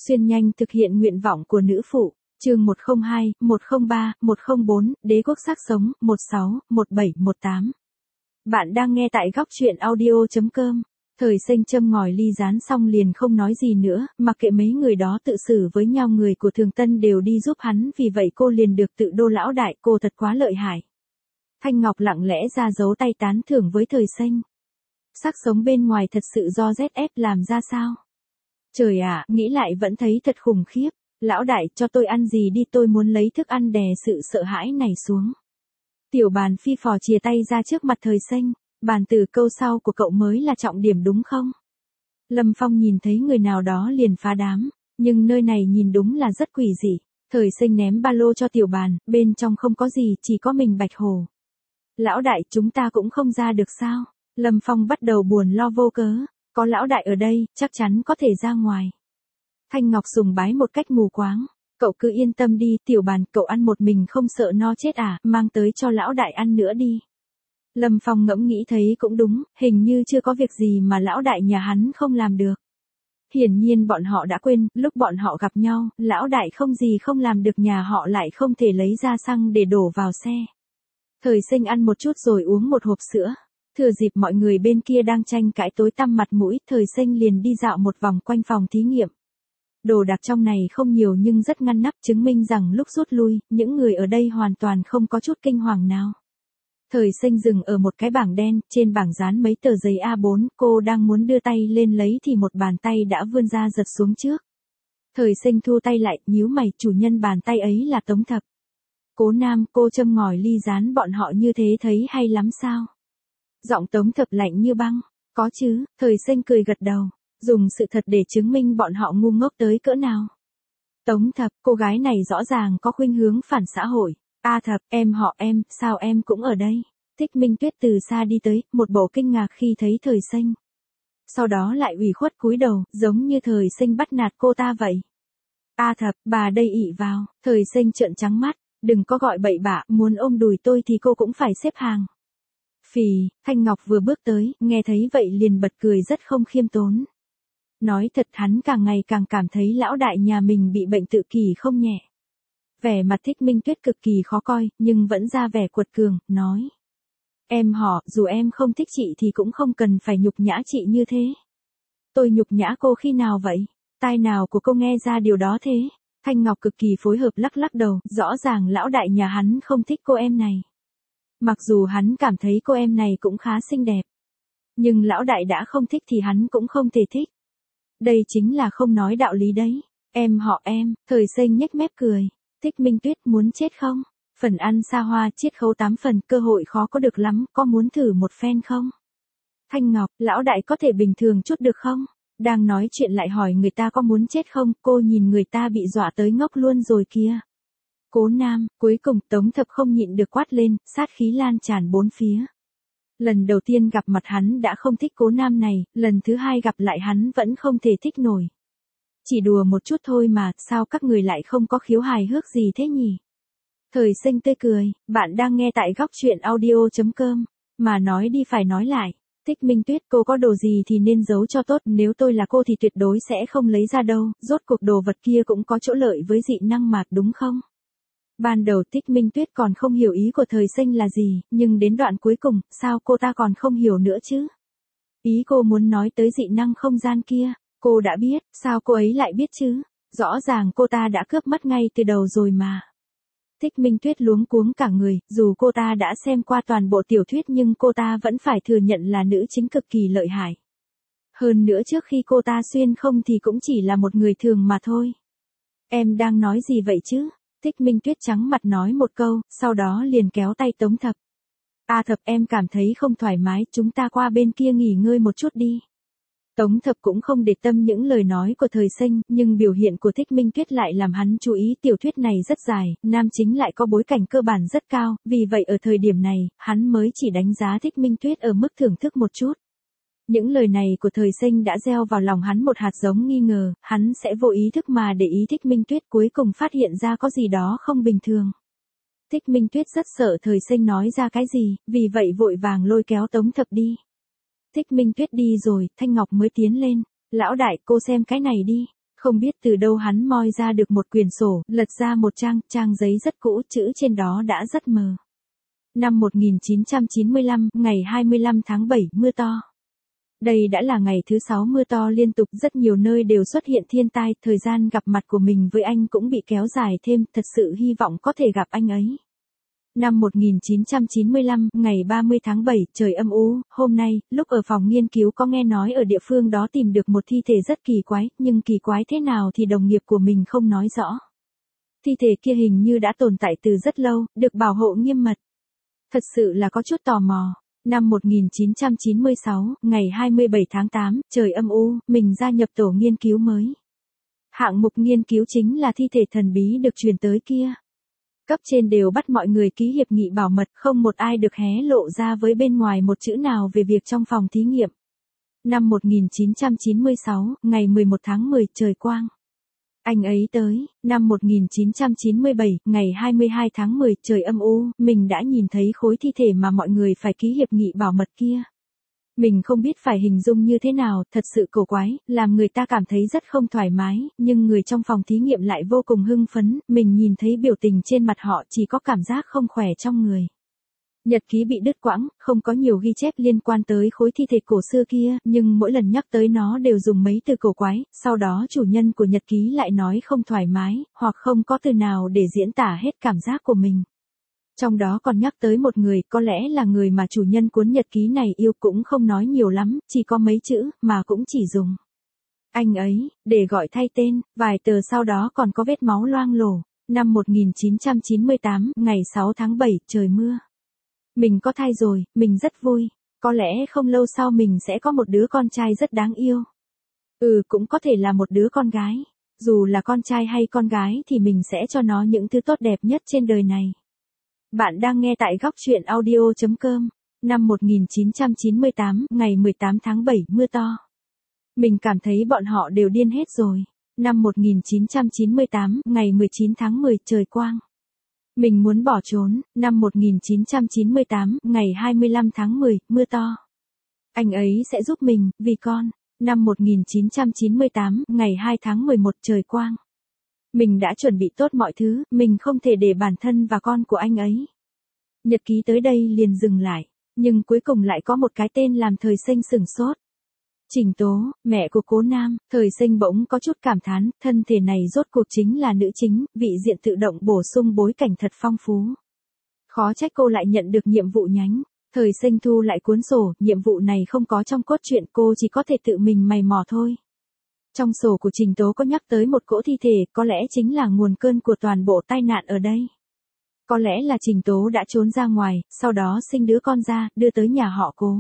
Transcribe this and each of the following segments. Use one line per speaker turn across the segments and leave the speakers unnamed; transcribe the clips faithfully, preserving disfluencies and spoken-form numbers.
Xuyên nhanh thực hiện nguyện vọng của nữ phụ. Chương một không hai, một không ba, một không bốn, Đế quốc xác sống, một sáu, một bảy, một tám. Bạn đang nghe tại góc truyện audio chấm com. Thời Sinh châm ngòi ly rán xong liền không nói gì nữa, mặc kệ mấy người đó tự xử với nhau, người của Thường Tân đều đi giúp hắn, vì vậy cô liền được tự đô lão đại, cô thật quá lợi hại. Thanh Ngọc lặng lẽ ra dấu tay tán thưởng với Thời Sinh. Xác sống bên ngoài thật sự do rét ép làm ra sao? Trời ạ, nghĩ lại vẫn thấy thật khủng khiếp. Lão đại, cho tôi ăn gì đi, tôi muốn lấy thức ăn đè sự sợ hãi này xuống. Tiểu Bàn phi phò chìa tay ra trước mặt Thời Sinh. Bàn từ câu sau của cậu mới là trọng điểm đúng không? Lâm Phong nhìn thấy người nào đó liền phá đám, nhưng nơi này nhìn đúng là rất quỷ dị. Thời Sinh ném ba lô cho Tiểu Bàn, bên trong không có gì, chỉ có mình Bạch Hồ. Lão đại, chúng ta cũng không ra được sao? Lâm Phong bắt đầu buồn lo vô cớ, có lão đại ở đây, chắc chắn có thể ra ngoài. Thanh Ngọc sùng bái một cách mù quáng, cậu cứ yên tâm đi, Tiểu Bàn, cậu ăn một mình không sợ no chết à, mang tới cho lão đại ăn nữa đi. Lâm Phong ngẫm nghĩ thấy cũng đúng, hình như chưa có việc gì mà lão đại nhà hắn không làm được. Hiển nhiên bọn họ đã quên, lúc bọn họ gặp nhau, lão đại không gì không làm được, nhà họ lại không thể lấy ra xăng để đổ vào xe. Thời Sinh ăn một chút rồi uống một hộp sữa. Thừa dịp mọi người bên kia đang tranh cãi tối tăm mặt mũi, Thời Sinh liền đi dạo một vòng quanh phòng thí nghiệm. Đồ đạc trong này không nhiều nhưng rất ngăn nắp, chứng minh rằng lúc rút lui, những người ở đây hoàn toàn không có chút kinh hoàng nào. Thời Sinh dừng ở một cái bảng đen, trên bảng dán mấy tờ giấy A bốn, cô đang muốn đưa tay lên lấy thì một bàn tay đã vươn ra giật xuống trước. Thời Sinh thu tay lại, nhíu mày, chủ nhân bàn tay ấy là Tống Thập. Cố Nam, cô châm ngòi ly rán bọn họ như thế thấy hay lắm sao? Giọng Tống Thập lạnh như băng. Có chứ, Thời Sinh cười gật đầu, dùng sự thật để chứng minh bọn họ ngu ngốc tới cỡ nào. Tống Thập, cô gái này rõ ràng có khuynh hướng phản xã hội. A Thập, em họ em, sao em cũng ở đây? Thích Minh Tuyết từ xa đi tới, một bộ kinh ngạc khi thấy Thời Sinh. Sau đó lại ủy khuất cúi đầu, giống như Thời Sinh bắt nạt cô ta vậy. A Thập, bà đây ị vào. Thời Sinh trợn trắng mắt, đừng có gọi bậy bạ, muốn ôm đùi tôi thì cô cũng phải xếp hàng. Phì, Thanh Ngọc vừa bước tới, nghe thấy vậy liền bật cười rất không khiêm tốn. Nói thật, hắn càng ngày càng cảm thấy lão đại nhà mình bị bệnh tự kỷ không nhẹ. Vẻ mặt Thích Minh Tuyết cực kỳ khó coi, nhưng vẫn ra vẻ cuột cường, nói. Em họ, dù em không thích chị thì cũng không cần phải nhục nhã chị như thế. Tôi nhục nhã cô khi nào vậy? Tai nào của cô nghe ra điều đó thế? Thanh Ngọc cực kỳ phối hợp lắc lắc đầu, rõ ràng lão đại nhà hắn không thích cô em này. Mặc dù hắn cảm thấy cô em này cũng khá xinh đẹp. Nhưng lão đại đã không thích thì hắn cũng không thể thích. Đây chính là không nói đạo lý đấy. Em họ em, Thời Sinh nhếch mép cười. Thích Minh Tuyết, muốn chết không? Phần ăn xa hoa chiết khấu tám phần, cơ hội khó có được lắm, có muốn thử một phen không? Thanh Ngọc, lão đại có thể bình thường chút được không? Đang nói chuyện lại hỏi người ta có muốn chết không, cô nhìn người ta bị dọa tới ngốc luôn rồi kìa. Cố Nam, cuối cùng Tống Thập không nhịn được quát lên, sát khí lan tràn bốn phía. Lần đầu tiên gặp mặt hắn đã không thích Cố Nam này, lần thứ hai gặp lại hắn vẫn không thể thích nổi. Chỉ đùa một chút thôi mà, sao các người lại không có khiếu hài hước gì thế nhỉ? Thời Sinh tươi cười, bạn đang nghe tại góc truyện audio chấm com, mà nói đi phải nói lại. Thích Minh Tuyết, cô có đồ gì thì nên giấu cho tốt, nếu tôi là cô thì tuyệt đối sẽ không lấy ra đâu, rốt cuộc đồ vật kia cũng có chỗ lợi với dị năng mạt đúng không? Ban đầu Thích Minh Tuyết còn không hiểu ý của Thời Sinh là gì, nhưng đến đoạn cuối cùng, sao cô ta còn không hiểu nữa chứ? Ý cô muốn nói tới dị năng không gian kia, cô đã biết, sao cô ấy lại biết chứ? Rõ ràng cô ta đã cướp mất ngay từ đầu rồi mà. Thích Minh Tuyết luống cuống cả người, dù cô ta đã xem qua toàn bộ tiểu thuyết nhưng cô ta vẫn phải thừa nhận là nữ chính cực kỳ lợi hại. Hơn nữa trước khi cô ta xuyên không thì cũng chỉ là một người thường mà thôi. Em đang nói gì vậy chứ? Thích Minh Tuyết trắng mặt nói một câu, sau đó liền kéo tay Tống Thập. A Thập, em cảm thấy không thoải mái, chúng ta qua bên kia nghỉ ngơi một chút đi. Tống Thập cũng không để tâm những lời nói của Thời Sinh, nhưng biểu hiện của Thích Minh Tuyết lại làm hắn chú ý. Tiểu thuyết này rất dài, nam chính lại có bối cảnh cơ bản rất cao, vì vậy ở thời điểm này, hắn mới chỉ đánh giá Thích Minh Tuyết ở mức thưởng thức một chút. Những lời này của Thời Sinh đã gieo vào lòng hắn một hạt giống nghi ngờ, hắn sẽ vô ý thức mà để ý Thích Minh Tuyết, cuối cùng phát hiện ra có gì đó không bình thường. Thích Minh Tuyết rất sợ Thời Sinh nói ra cái gì, vì vậy vội vàng lôi kéo Tống Thập đi. Thích Minh Tuyết đi rồi, Thanh Ngọc mới tiến lên. Lão đại, cô xem cái này đi. Không biết từ đâu hắn moi ra được một quyển sổ, lật ra một trang, trang giấy rất cũ, chữ trên đó đã rất mờ. Năm một nghìn chín trăm chín mươi lăm, ngày hai mươi lăm tháng bảy, mưa to. Đây đã là ngày thứ sáu mưa to liên tục, rất nhiều nơi đều xuất hiện thiên tai, thời gian gặp mặt của mình với anh cũng bị kéo dài thêm, thật sự hy vọng có thể gặp anh ấy. Năm một nghìn chín trăm chín mươi lăm, ngày ba mươi tháng bảy, trời âm u, hôm nay, lúc ở phòng nghiên cứu có nghe nói ở địa phương đó tìm được một thi thể rất kỳ quái, nhưng kỳ quái thế nào thì đồng nghiệp của mình không nói rõ. Thi thể kia hình như đã tồn tại từ rất lâu, được bảo hộ nghiêm mật. Thật sự là có chút tò mò. Năm một nghìn chín trăm chín mươi sáu, ngày hai mươi bảy tháng tám, trời âm u, mình gia nhập tổ nghiên cứu mới. Hạng mục nghiên cứu chính là thi thể thần bí được truyền tới kia. Cấp trên đều bắt mọi người ký hiệp nghị bảo mật, không một ai được hé lộ ra với bên ngoài một chữ nào về việc trong phòng thí nghiệm. Năm một nghìn chín trăm chín mươi sáu, ngày mười một tháng mười, trời quang. Anh ấy tới. Năm một nghìn chín trăm chín mươi bảy, ngày hai mươi hai tháng mười, trời âm u, mình đã nhìn thấy khối thi thể mà mọi người phải ký hiệp nghị bảo mật kia. Mình không biết phải hình dung như thế nào, thật sự cổ quái, làm người ta cảm thấy rất không thoải mái, nhưng người trong phòng thí nghiệm lại vô cùng hưng phấn, mình nhìn thấy biểu tình trên mặt họ chỉ có cảm giác không khỏe trong người. Nhật ký bị đứt quãng, không có nhiều ghi chép liên quan tới khối thi thể cổ xưa kia, nhưng mỗi lần nhắc tới nó đều dùng mấy từ cổ quái, sau đó chủ nhân của nhật ký lại nói không thoải mái, hoặc không có từ nào để diễn tả hết cảm giác của mình. Trong đó còn nhắc tới một người, có lẽ là người mà chủ nhân cuốn nhật ký này yêu, cũng không nói nhiều lắm, chỉ có mấy chữ, mà cũng chỉ dùng anh ấy, để gọi thay tên, vài tờ sau đó còn có vết máu loang lổ. Năm một nghìn chín trăm chín mươi tám, ngày sáu tháng bảy, trời mưa. Mình có thai rồi, mình rất vui. Có lẽ không lâu sau mình sẽ có một đứa con trai rất đáng yêu. Ừ, cũng có thể là một đứa con gái. Dù là con trai hay con gái thì mình sẽ cho nó những thứ tốt đẹp nhất trên đời này. Bạn đang nghe tại góc truyện audio chấm com. Năm một nghìn chín trăm chín mươi tám, ngày mười tám tháng bảy, mưa to. Mình cảm thấy bọn họ đều điên hết rồi. Năm một nghìn chín trăm chín mươi tám, ngày mười chín tháng mười, trời quang. Mình muốn bỏ trốn. Năm một nghìn chín trăm chín mươi tám, ngày hai mươi lăm tháng mười, mưa to. Anh ấy sẽ giúp mình, vì con. Năm một nghìn chín trăm chín mươi tám, ngày hai tháng mười một, trời quang. Mình đã chuẩn bị tốt mọi thứ, mình không thể để bản thân và con của anh ấy. Nhật ký tới đây liền dừng lại, nhưng cuối cùng lại có một cái tên làm Thời Sinh sửng sốt. Trình Tố, mẹ của Cố Nam. Thời Sinh bỗng có chút cảm thán, thân thể này rốt cuộc chính là nữ chính, vị diện tự động bổ sung bối cảnh thật phong phú. Khó trách cô lại nhận được nhiệm vụ nhánh. Thời Sinh thu lại cuốn sổ, nhiệm vụ này không có trong cốt truyện, cô chỉ có thể tự mình mày mò thôi. Trong sổ của Trình Tố có nhắc tới một cỗ thi thể, có lẽ chính là nguồn cơn của toàn bộ tai nạn ở đây. Có lẽ là Trình Tố đã trốn ra ngoài, sau đó sinh đứa con ra, đưa tới nhà họ Cố.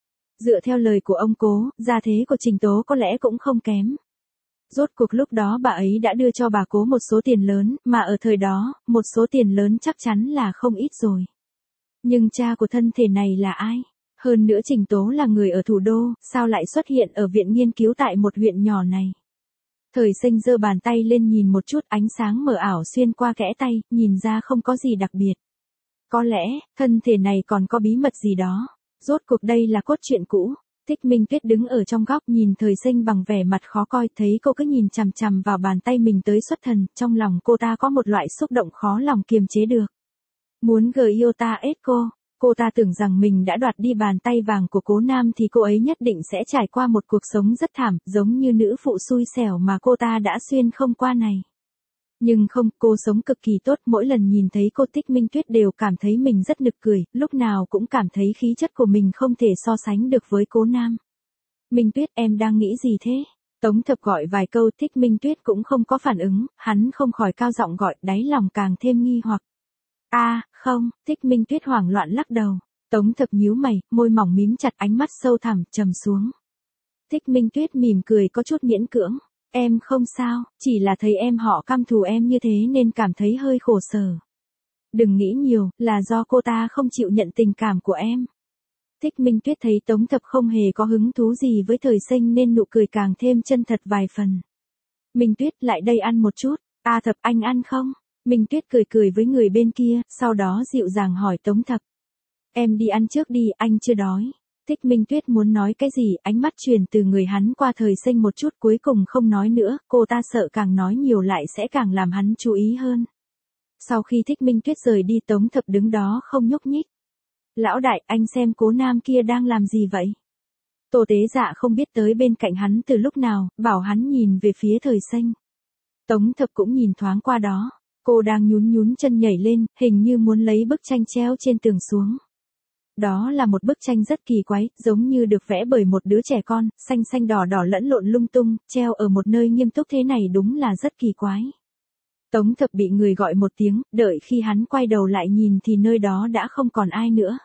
Dựa theo lời của ông Cố, gia thế của Trình Tố có lẽ cũng không kém. Rốt cuộc lúc đó bà ấy đã đưa cho bà Cố một số tiền lớn, mà ở thời đó, một số tiền lớn chắc chắn là không ít rồi. Nhưng cha của thân thể này là ai? Hơn nữa Trình Tố là người ở thủ đô, sao lại xuất hiện ở viện nghiên cứu tại một huyện nhỏ này? Thời Sinh giơ bàn tay lên nhìn một chút, ánh sáng mờ ảo xuyên qua kẽ tay, nhìn ra không có gì đặc biệt. Có lẽ, thân thể này còn có bí mật gì đó. Rốt cuộc đây là cốt truyện cũ. Thích Minh Tuyết đứng ở trong góc nhìn Thời Sinh bằng vẻ mặt khó coi, thấy cô cứ nhìn chằm chằm vào bàn tay mình tới xuất thần, trong lòng cô ta có một loại xúc động khó lòng kiềm chế được. Muốn gờ yêu ta ết cô. Cô ta tưởng rằng mình đã đoạt đi bàn tay vàng của Cố Nam thì cô ấy nhất định sẽ trải qua một cuộc sống rất thảm, giống như nữ phụ xui xẻo mà cô ta đã xuyên không qua này. Nhưng không, cô sống cực kỳ tốt, mỗi lần nhìn thấy cô Thích Minh Tuyết đều cảm thấy mình rất nực cười, lúc nào cũng cảm thấy khí chất của mình không thể so sánh được với Cố Nam. Minh Tuyết, em đang nghĩ gì thế? Tống Thập gọi vài câu, Thích Minh Tuyết cũng không có phản ứng, hắn không khỏi cao giọng gọi, đáy lòng càng thêm nghi hoặc. A, à, không, Thích Minh Tuyết hoảng loạn lắc đầu. Tống Thập nhíu mày, môi mỏng mím chặt, ánh mắt sâu thẳm, trầm xuống. Thích Minh Tuyết mỉm cười có chút miễn cưỡng. Em không sao, chỉ là thấy em họ căm thù em như thế nên cảm thấy hơi khổ sở. Đừng nghĩ nhiều, là do cô ta không chịu nhận tình cảm của em. Thích Minh Tuyết thấy Tống Thập không hề có hứng thú gì với Thời Sinh nên nụ cười càng thêm chân thật vài phần. Minh Tuyết, lại đây ăn một chút. A Thập, anh ăn không? Minh Tuyết cười cười với người bên kia, sau đó dịu dàng hỏi Tống Thập. Em đi ăn trước đi, anh chưa đói. Thích Minh Tuyết muốn nói cái gì, ánh mắt truyền từ người hắn qua Thời Sinh một chút cuối cùng không nói nữa, cô ta sợ càng nói nhiều lại sẽ càng làm hắn chú ý hơn. Sau khi Thích Minh Tuyết rời đi Tống Thập đứng đó không nhúc nhích. Lão đại, anh xem cố nam kia đang làm gì vậy? Tô Tế Dạ không biết tới bên cạnh hắn từ lúc nào, bảo hắn nhìn về phía Thời Sinh. Tống Thập cũng nhìn thoáng qua đó, cô đang nhún nhún chân nhảy lên, hình như muốn lấy bức tranh treo trên tường xuống. Đó là một bức tranh rất kỳ quái, giống như được vẽ bởi một đứa trẻ con, xanh xanh đỏ đỏ lẫn lộn lung tung, treo ở một nơi nghiêm túc thế này đúng là rất kỳ quái. Tống Thập bị người gọi một tiếng, đợi khi hắn quay đầu lại nhìn thì nơi đó đã không còn ai nữa.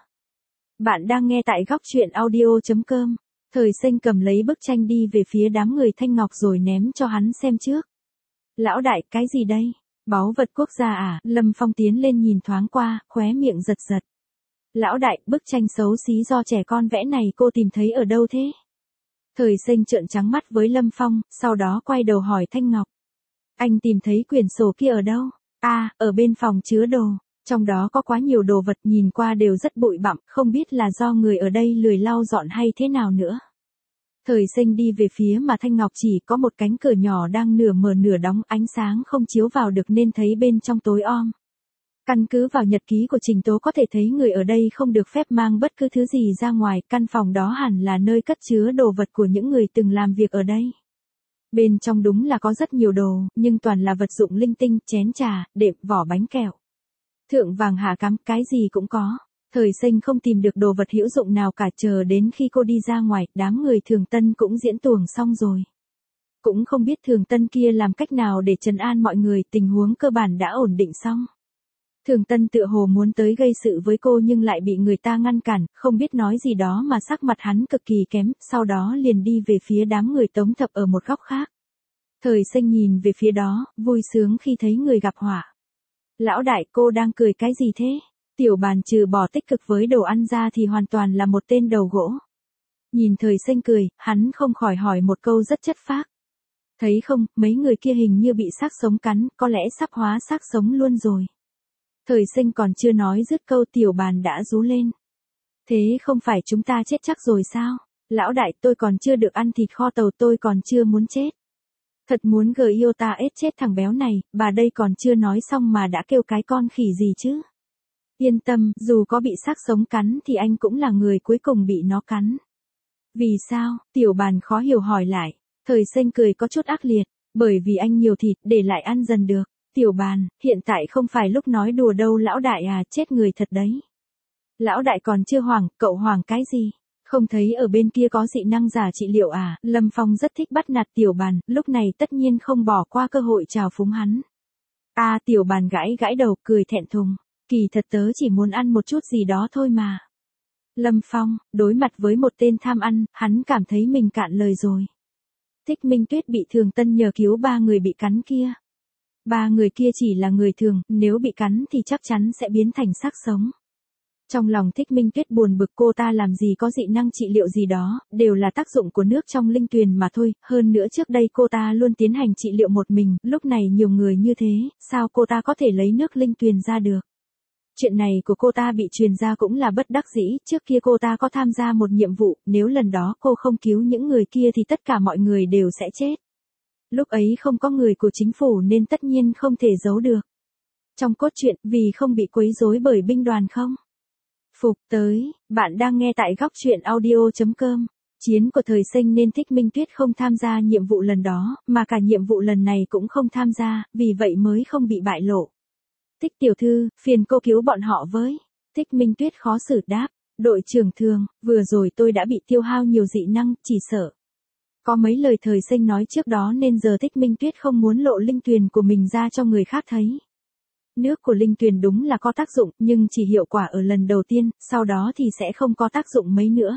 Bạn đang nghe tại góc truyện audio chấm com. Thời Sinh cầm lấy bức tranh đi về phía đám người Thanh Ngọc rồi ném cho hắn xem trước. Lão đại, cái gì đây? Báu vật quốc gia à? Lâm Phong tiến lên nhìn thoáng qua, khóe miệng giật giật. Lão đại, bức tranh xấu xí do trẻ con vẽ này cô tìm thấy ở đâu thế? Thời Sinh trợn trắng mắt với Lâm Phong, sau đó quay đầu hỏi Thanh Ngọc. Anh tìm thấy quyển sổ kia ở đâu? À, ở bên phòng chứa đồ. Trong đó có quá nhiều đồ vật nhìn qua đều rất bụi bặm, không biết là do người ở đây lười lau dọn hay thế nào nữa. Thời Sinh đi về phía mà Thanh Ngọc chỉ có một cánh cửa nhỏ đang nửa mở nửa đóng, ánh sáng không chiếu vào được nên thấy bên trong tối om. Căn cứ vào nhật ký của Trình Tố có thể thấy người ở đây không được phép mang bất cứ thứ gì ra ngoài, căn phòng đó hẳn là nơi cất chứa đồ vật của những người từng làm việc ở đây. Bên trong đúng là có rất nhiều đồ, nhưng toàn là vật dụng linh tinh, chén trà, đệm, vỏ bánh kẹo. Thượng vàng hạ cám, cái gì cũng có. Thời Sinh không tìm được đồ vật hữu dụng nào cả, chờ đến khi cô đi ra ngoài, đám người Thường Tân cũng diễn tuồng xong rồi. Cũng không biết Thường Tân kia làm cách nào để trấn an mọi người, tình huống cơ bản đã ổn định xong. Thường Tân tựa hồ muốn tới gây sự với cô nhưng lại bị người ta ngăn cản, không biết nói gì đó mà sắc mặt hắn cực kỳ kém, sau đó liền đi về phía đám người Tống Thập ở một góc khác. Thời Sinh nhìn về phía đó, vui sướng khi thấy người gặp họa. Lão đại, cô đang cười cái gì thế? Tiểu Bàn trừ bỏ tích cực với đồ ăn ra thì hoàn toàn là một tên đầu gỗ. Nhìn Thời Sinh cười, hắn không khỏi hỏi một câu rất chất phác. Thấy không, mấy người kia hình như bị xác sống cắn, có lẽ sắp hóa xác sống luôn rồi. Thời Sinh còn chưa nói dứt câu Tiểu Bàn đã rú lên. Thế không phải chúng ta chết chắc rồi sao? Lão đại, tôi còn chưa được ăn thịt kho tàu, tôi còn chưa muốn chết. Thật muốn gờ yêu ta ết chết thằng béo này, bà đây còn chưa nói xong mà đã kêu cái con khỉ gì chứ? Yên tâm, dù có bị xác sống cắn thì anh cũng là người cuối cùng bị nó cắn. Vì sao? Tiểu Bàn khó hiểu hỏi lại. Thời Sinh cười có chút ác liệt, bởi vì anh nhiều thịt, để lại ăn dần được. Tiểu Bàn, hiện tại không phải lúc nói đùa đâu lão đại à, chết người thật đấy. Lão đại còn chưa hoảng, cậu hoảng cái gì? Không thấy ở bên kia có dị năng giả trị liệu à? Lâm Phong rất thích bắt nạt Tiểu Bàn, lúc này tất nhiên không bỏ qua cơ hội chào phúng hắn. À, Tiểu Bàn gãi gãi đầu, cười thẹn thùng. Kỳ thật tớ chỉ muốn ăn một chút gì đó thôi mà. Lâm Phong, đối mặt với một tên tham ăn, hắn cảm thấy mình cạn lời rồi. Thích Minh Tuyết bị Thường Tân nhờ cứu ba người bị cắn kia. Ba người kia chỉ là người thường, nếu bị cắn thì chắc chắn sẽ biến thành xác sống. Trong lòng Thích Minh Tuyết buồn bực, cô ta làm gì có dị năng trị liệu gì đó, đều là tác dụng của nước trong linh tuyền mà thôi, hơn nữa trước đây cô ta luôn tiến hành trị liệu một mình, lúc này nhiều người như thế, sao cô ta có thể lấy nước linh tuyền ra được. Chuyện này của cô ta bị truyền ra cũng là bất đắc dĩ, trước kia cô ta có tham gia một nhiệm vụ, nếu lần đó cô không cứu những người kia thì tất cả mọi người đều sẽ chết. Lúc ấy không có người của chính phủ nên tất nhiên không thể giấu được. Trong cốt truyện, vì không bị quấy rối bởi binh đoàn không? Phục tới, bạn đang nghe tại góc truyện audio chấm com. Chiến của Thời Sinh nên Thích Minh Tuyết không tham gia nhiệm vụ lần đó, mà cả nhiệm vụ lần này cũng không tham gia, vì vậy mới không bị bại lộ. Thích tiểu thư, phiền cô cứu bọn họ với. Thích Minh Tuyết khó xử đáp. Đội trưởng Thường, vừa rồi tôi đã bị tiêu hao nhiều dị năng, chỉ sợ. Có mấy lời Thời Sinh nói trước đó nên giờ Thích Minh Tuyết không muốn lộ linh tuyền của mình ra cho người khác thấy. Nước của linh tuyền đúng là có tác dụng, nhưng chỉ hiệu quả ở lần đầu tiên, sau đó thì sẽ không có tác dụng mấy nữa.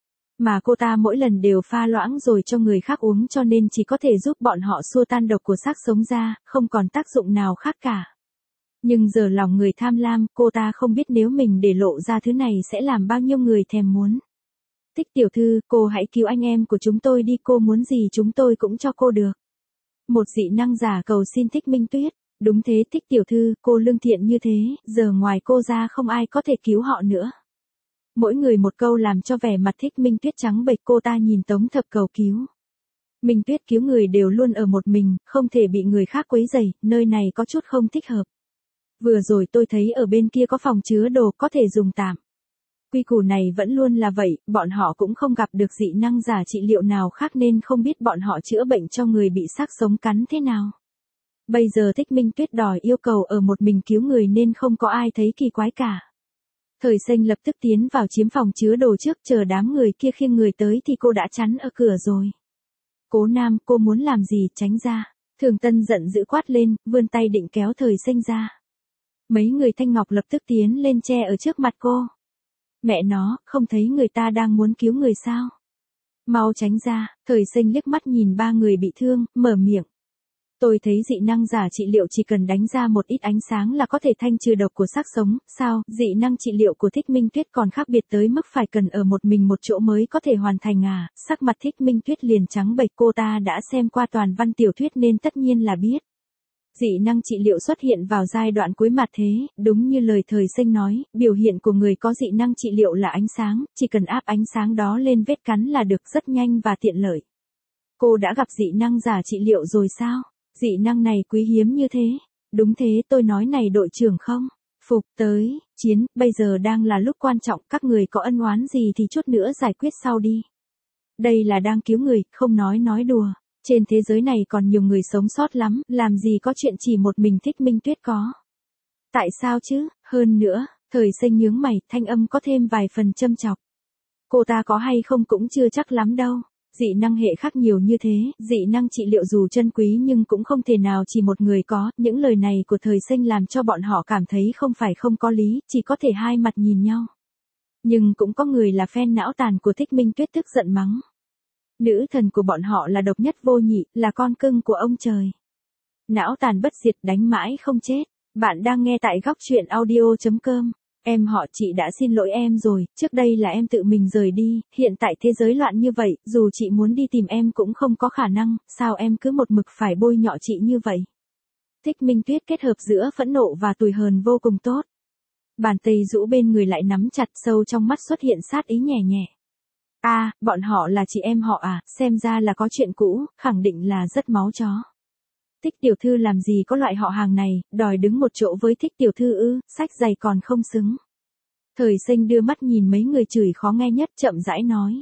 Mà cô ta mỗi lần đều pha loãng rồi cho người khác uống cho nên chỉ có thể giúp bọn họ xua tan độc của xác sống ra, không còn tác dụng nào khác cả. Nhưng giờ lòng người tham lam, cô ta không biết nếu mình để lộ ra thứ này sẽ làm bao nhiêu người thèm muốn. Thích tiểu thư, cô hãy cứu anh em của chúng tôi đi, cô muốn gì chúng tôi cũng cho cô được. Một dị năng giả cầu xin Thích Minh Tuyết. Đúng thế Thích tiểu thư, cô lương thiện như thế, giờ ngoài cô ra không ai có thể cứu họ nữa. Mỗi người một câu làm cho vẻ mặt Thích Minh Tuyết trắng bệch, cô ta nhìn Tống Thập cầu cứu. Minh Tuyết cứu người đều luôn ở một mình, không thể bị người khác quấy rầy, nơi này có chút không thích hợp. Vừa rồi tôi thấy ở bên kia có phòng chứa đồ có thể dùng tạm. Quy củ này vẫn luôn là vậy, bọn họ cũng không gặp được dị năng giả trị liệu nào khác nên không biết bọn họ chữa bệnh cho người bị xác sống cắn thế nào. Bây giờ Thích Minh Tuyết đòi yêu cầu ở một mình cứu người nên không có ai thấy kỳ quái cả. Thời Xanh lập tức tiến vào chiếm phòng chứa đồ trước, chờ đám người kia khiêng người tới thì cô đã chắn ở cửa rồi. Cố Nam, cô muốn làm gì, tránh ra. Thường Tân giận dữ quát lên, vươn tay định kéo Thời Xanh ra. Mấy người Thanh Ngọc lập tức tiến lên che ở trước mặt cô. Mẹ nó, không thấy người ta đang muốn cứu người sao? Mau tránh ra. Thời Xanh liếc mắt nhìn ba người bị thương, mở miệng. Tôi thấy dị năng giả trị liệu chỉ cần đánh ra một ít ánh sáng là có thể thanh trừ độc của xác sống, sao, dị năng trị liệu của Thích Minh Tuyết còn khác biệt tới mức phải cần ở một mình một chỗ mới có thể hoàn thành à, sắc mặt Thích Minh Tuyết liền trắng bệch, cô ta đã xem qua toàn văn tiểu thuyết nên tất nhiên là biết. Dị năng trị liệu xuất hiện vào giai đoạn cuối mặt thế, đúng như lời Thời Xanh nói, biểu hiện của người có dị năng trị liệu là ánh sáng, chỉ cần áp ánh sáng đó lên vết cắn là được, rất nhanh và tiện lợi. Cô đã gặp dị năng giả trị liệu rồi sao? Dị năng này quý hiếm như thế. Đúng thế, tôi nói này đội trưởng không? Phục, tới, chiến, bây giờ đang là lúc quan trọng, các người có ân oán gì thì chút nữa giải quyết sau đi. Đây là đang cứu người, không nói nói đùa. Trên thế giới này còn nhiều người sống sót lắm, làm gì có chuyện chỉ một mình Thích Minh Tuyết có. Tại sao chứ, hơn nữa, Thời Xanh nhướng mày, thanh âm có thêm vài phần châm chọc. Cô ta có hay không cũng chưa chắc lắm đâu. Dị năng hệ khác nhiều như thế, dị năng trị liệu dù chân quý nhưng cũng không thể nào chỉ một người có, những lời này của Thời Xanh làm cho bọn họ cảm thấy không phải không có lý, chỉ có thể hai mặt nhìn nhau. Nhưng cũng có người là fan não tàn của Thích Minh Tuyết tức giận mắng. Nữ thần của bọn họ là độc nhất vô nhị, là con cưng của ông trời. Não tàn bất diệt, đánh mãi không chết. Bạn đang nghe tại góc truyện audio chấm com. Em họ, chị đã xin lỗi em rồi, trước đây là em tự mình rời đi, hiện tại thế giới loạn như vậy, dù chị muốn đi tìm em cũng không có khả năng, sao em cứ một mực phải bôi nhọ chị như vậy. Thích Minh Tuyết kết hợp giữa phẫn nộ và tủi hờn vô cùng tốt. Bàn tay rũ bên người lại nắm chặt, sâu trong mắt xuất hiện sát ý nhẹ nhẹ. A, à, bọn họ là chị em họ à, xem ra là có chuyện cũ, khẳng định là rất máu chó. Thích tiểu thư làm gì có loại họ hàng này, đòi đứng một chỗ với Thích tiểu thư ư, sách giày còn không xứng. Thời Xanh đưa mắt nhìn mấy người chửi khó nghe nhất, chậm rãi nói.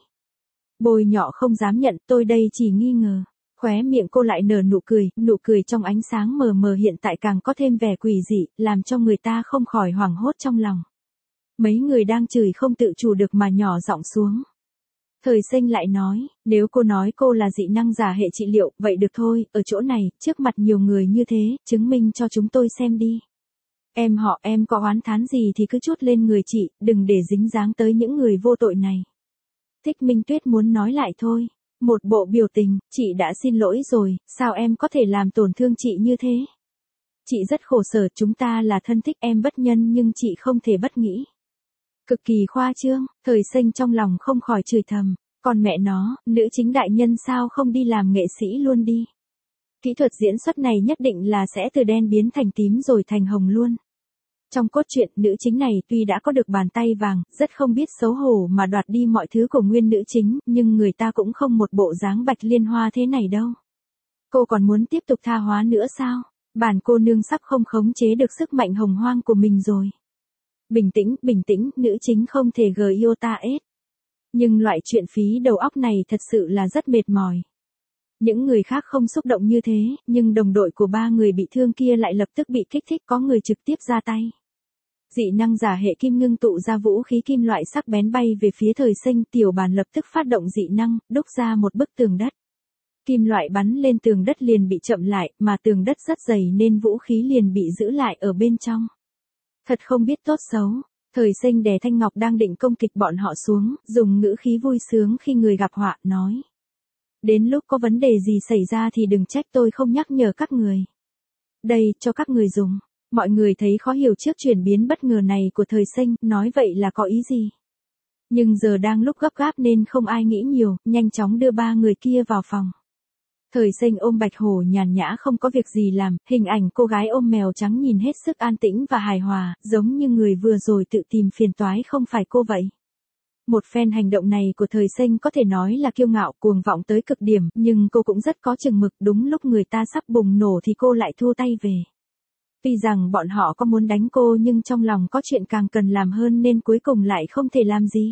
Bôi nhọ không dám nhận, tôi đây chỉ nghi ngờ. Khóe miệng cô lại nở nụ cười, nụ cười trong ánh sáng mờ mờ hiện tại càng có thêm vẻ quỷ dị, làm cho người ta không khỏi hoảng hốt trong lòng. Mấy người đang chửi không tự chủ được mà nhỏ giọng xuống. Thời Xanh lại nói, nếu cô nói cô là dị năng giả hệ trị liệu, vậy được thôi, ở chỗ này, trước mặt nhiều người như thế, chứng minh cho chúng tôi xem đi. Em họ, em có oán thán gì thì cứ trút lên người chị, đừng để dính dáng tới những người vô tội này. Thích Minh Tuyết muốn nói lại thôi. Một bộ biểu tình, chị đã xin lỗi rồi, sao em có thể làm tổn thương chị như thế? Chị rất khổ sở, chúng ta là thân thích, em bất nhân nhưng chị không thể bất nghĩ. Cực kỳ khoa trương, Thời Xanh trong lòng không khỏi chửi thầm, còn mẹ nó, nữ chính đại nhân sao không đi làm nghệ sĩ luôn đi. Kỹ thuật diễn xuất này nhất định là sẽ từ đen biến thành tím rồi thành hồng luôn. Trong cốt truyện, nữ chính này tuy đã có được bàn tay vàng, rất không biết xấu hổ mà đoạt đi mọi thứ của nguyên nữ chính, nhưng người ta cũng không một bộ dáng bạch liên hoa thế này đâu. Cô còn muốn tiếp tục tha hóa nữa sao? Bản cô nương sắp không khống chế được sức mạnh hồng hoang của mình rồi. Bình tĩnh, bình tĩnh, nữ chính không thể gờ yêu ta ết. Nhưng loại chuyện phí đầu óc này thật sự là rất mệt mỏi. Những người khác không xúc động như thế, nhưng đồng đội của ba người bị thương kia lại lập tức bị kích thích, có người trực tiếp ra tay. Dị năng giả hệ kim ngưng tụ ra vũ khí kim loại sắc bén bay về phía Thời Xanh, tiểu bàn lập tức phát động dị năng, đúc ra một bức tường đất. Kim loại bắn lên tường đất liền bị chậm lại, mà tường đất rất dày nên vũ khí liền bị giữ lại ở bên trong. Thật không biết tốt xấu. Thời Xanh đè Thanh Ngọc đang định công kích bọn họ xuống, dùng ngữ khí vui sướng khi người gặp họa, nói. Đến lúc có vấn đề gì xảy ra thì đừng trách tôi không nhắc nhở các người. Đây, cho các người dùng. Mọi người thấy khó hiểu trước chuyển biến bất ngờ này của Thời Xanh, nói vậy là có ý gì. Nhưng giờ đang lúc gấp gáp nên không ai nghĩ nhiều, nhanh chóng đưa ba người kia vào phòng. Thời Xanh ôm Bạch Hổ nhàn nhã không có việc gì làm, hình ảnh cô gái ôm mèo trắng nhìn hết sức an tĩnh và hài hòa, giống như người vừa rồi tự tìm phiền toái không phải cô vậy. Một phen hành động này của Thời Sinh có thể nói là kiêu ngạo cuồng vọng tới cực điểm, nhưng cô cũng rất có chừng mực, đúng lúc người ta sắp bùng nổ thì cô lại thu tay về. Tuy rằng bọn họ có muốn đánh cô nhưng trong lòng có chuyện càng cần làm hơn nên cuối cùng lại không thể làm gì.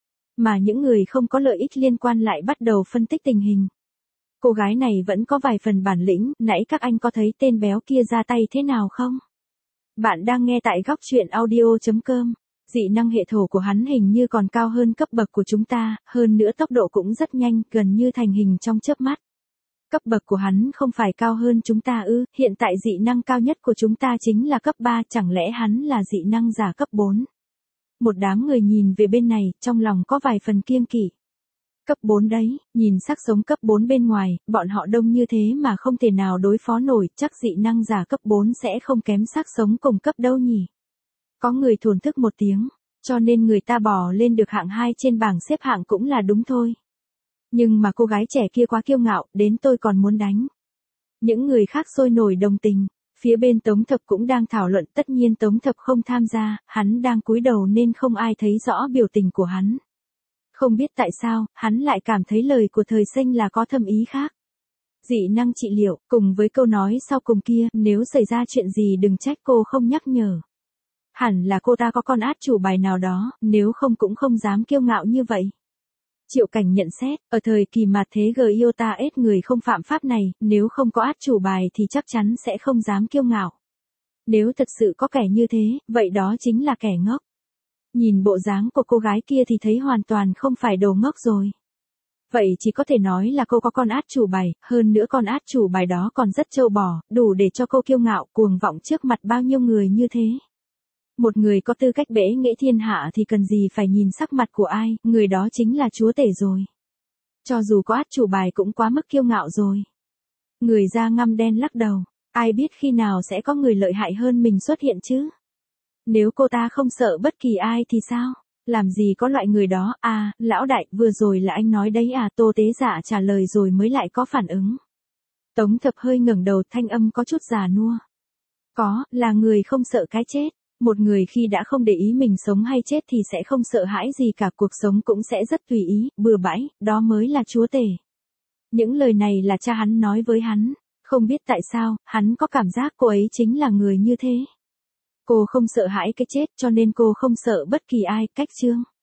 Mà những người không có lợi ích liên quan lại bắt đầu phân tích tình hình. Cô gái này vẫn có vài phần bản lĩnh, nãy các anh có thấy tên béo kia ra tay thế nào không? Bạn đang nghe tại góc truyện audio chấm com. Dị năng hệ thổ của hắn hình như còn cao hơn cấp bậc của chúng ta, hơn nữa tốc độ cũng rất nhanh, gần như thành hình trong chớp mắt. Cấp bậc của hắn không phải cao hơn chúng ta ư, hiện tại dị năng cao nhất của chúng ta chính là cấp ba, chẳng lẽ hắn là dị năng giả cấp bốn? Một đám người nhìn về bên này, trong lòng có vài phần kiêng kỵ. Cấp bốn đấy, nhìn xác sống cấp bốn bên ngoài, bọn họ đông như thế mà không thể nào đối phó nổi, chắc dị năng giả cấp bốn sẽ không kém xác sống cùng cấp đâu nhỉ. Có người thổn thức một tiếng, cho nên người ta bỏ lên được hạng hai trên bảng xếp hạng cũng là đúng thôi. Nhưng mà cô gái trẻ kia quá kiêu ngạo, đến tôi còn muốn đánh. Những người khác sôi nổi đồng tình, phía bên Tống Thập cũng đang thảo luận, tất nhiên Tống Thập không tham gia, hắn đang cúi đầu nên không ai thấy rõ biểu tình của hắn. Không biết tại sao, hắn lại cảm thấy lời của Thời Sinh là có thâm ý khác. Dị năng trị liệu, cùng với câu nói sau cùng kia, nếu xảy ra chuyện gì đừng trách cô không nhắc nhở. Hẳn là cô ta có con át chủ bài nào đó, nếu không cũng không dám kiêu ngạo như vậy. Triệu Cảnh nhận xét, ở thời kỳ mạt thế Giota S người không phạm pháp này, nếu không có át chủ bài thì chắc chắn sẽ không dám kiêu ngạo. Nếu thật sự có kẻ như thế, vậy đó chính là kẻ ngốc. Nhìn bộ dáng của cô gái kia thì thấy hoàn toàn không phải đồ ngốc rồi. Vậy chỉ có thể nói là cô có con át chủ bài, hơn nữa con át chủ bài đó còn rất trâu bò, đủ để cho cô kiêu ngạo cuồng vọng trước mặt bao nhiêu người như thế. Một người có tư cách bẽ nghệ thiên hạ thì cần gì phải nhìn sắc mặt của ai, người đó chính là chúa tể rồi. Cho dù có át chủ bài cũng quá mức kiêu ngạo rồi. Người da ngăm đen lắc đầu, ai biết khi nào sẽ có người lợi hại hơn mình xuất hiện chứ. Nếu cô ta không sợ bất kỳ ai thì sao? Làm gì có loại người đó, à, lão đại, vừa rồi là anh nói đấy à, Tô Tế Dạ trả lời rồi mới lại có phản ứng. Tống Thập hơi ngẩng đầu, thanh âm có chút già nua. Có, là người không sợ cái chết. Một người khi đã không để ý mình sống hay chết thì sẽ không sợ hãi gì cả, cuộc sống cũng sẽ rất tùy ý, bừa bãi, đó mới là chúa tể. Những lời này là cha hắn nói với hắn, không biết tại sao, hắn có cảm giác cô ấy chính là người như thế. Cô không sợ hãi cái chết cho nên cô không sợ bất kỳ ai, cách chương.